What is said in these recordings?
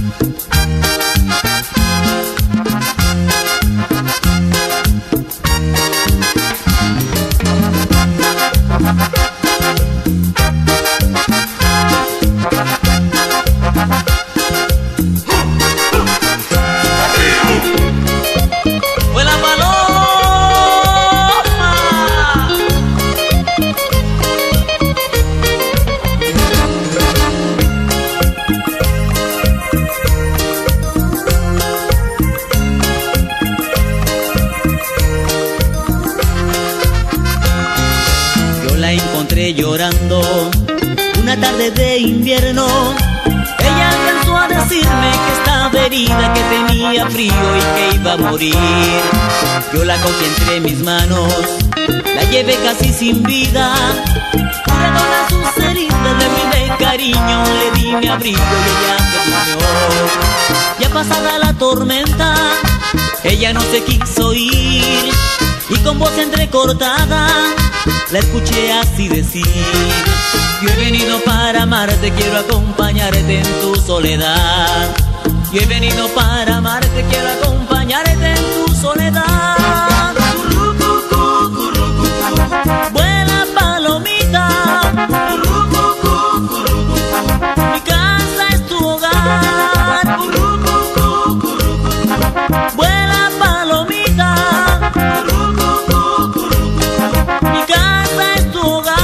Llorando una tarde de invierno, ella alcanzó a decirme que estaba herida, que tenía frío y que iba a morir. Yo la cogí entre mis manos, la llevé casi sin vida, curé todas sus heridas, le brindé cariño, le di mi abrigo y ella se durmió. Ya pasada la tormenta, ella no se quiso ir y con voz entrecortada la escuché así decir: yo he venido para amarte, quiero acompañarte en tu soledad. Yo he venido para amarte, quiero acompañarte en tu soledad. Vuela palomita, mi casa es tu hogar. Vuela palomita, mi casa es tu hogar.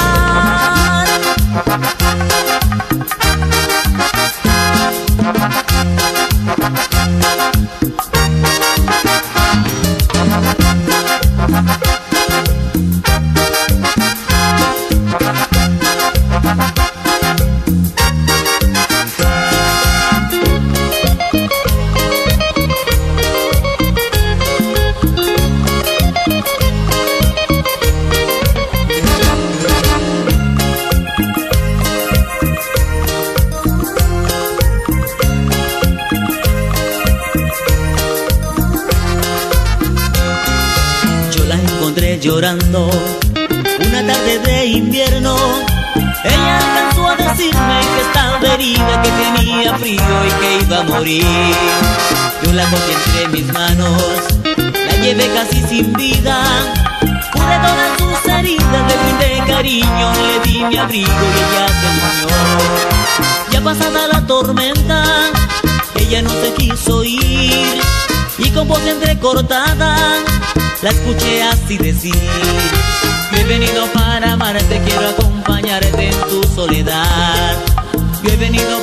Llorando una tarde de invierno, ella alcanzó a decirme que estaba herida, que tenía frío y que iba a morir. Yo la cogí entre mis manos, la llevé casi sin vida, curé todas sus heridas, le brindé cariño, le di mi abrigo y ella se durmió. Ya pasada la tormenta, ella no se quiso ir y con voz entrecortada la escuché así decir: yo he venido para amarte, quiero acompañarte en tu soledad. Yo he venido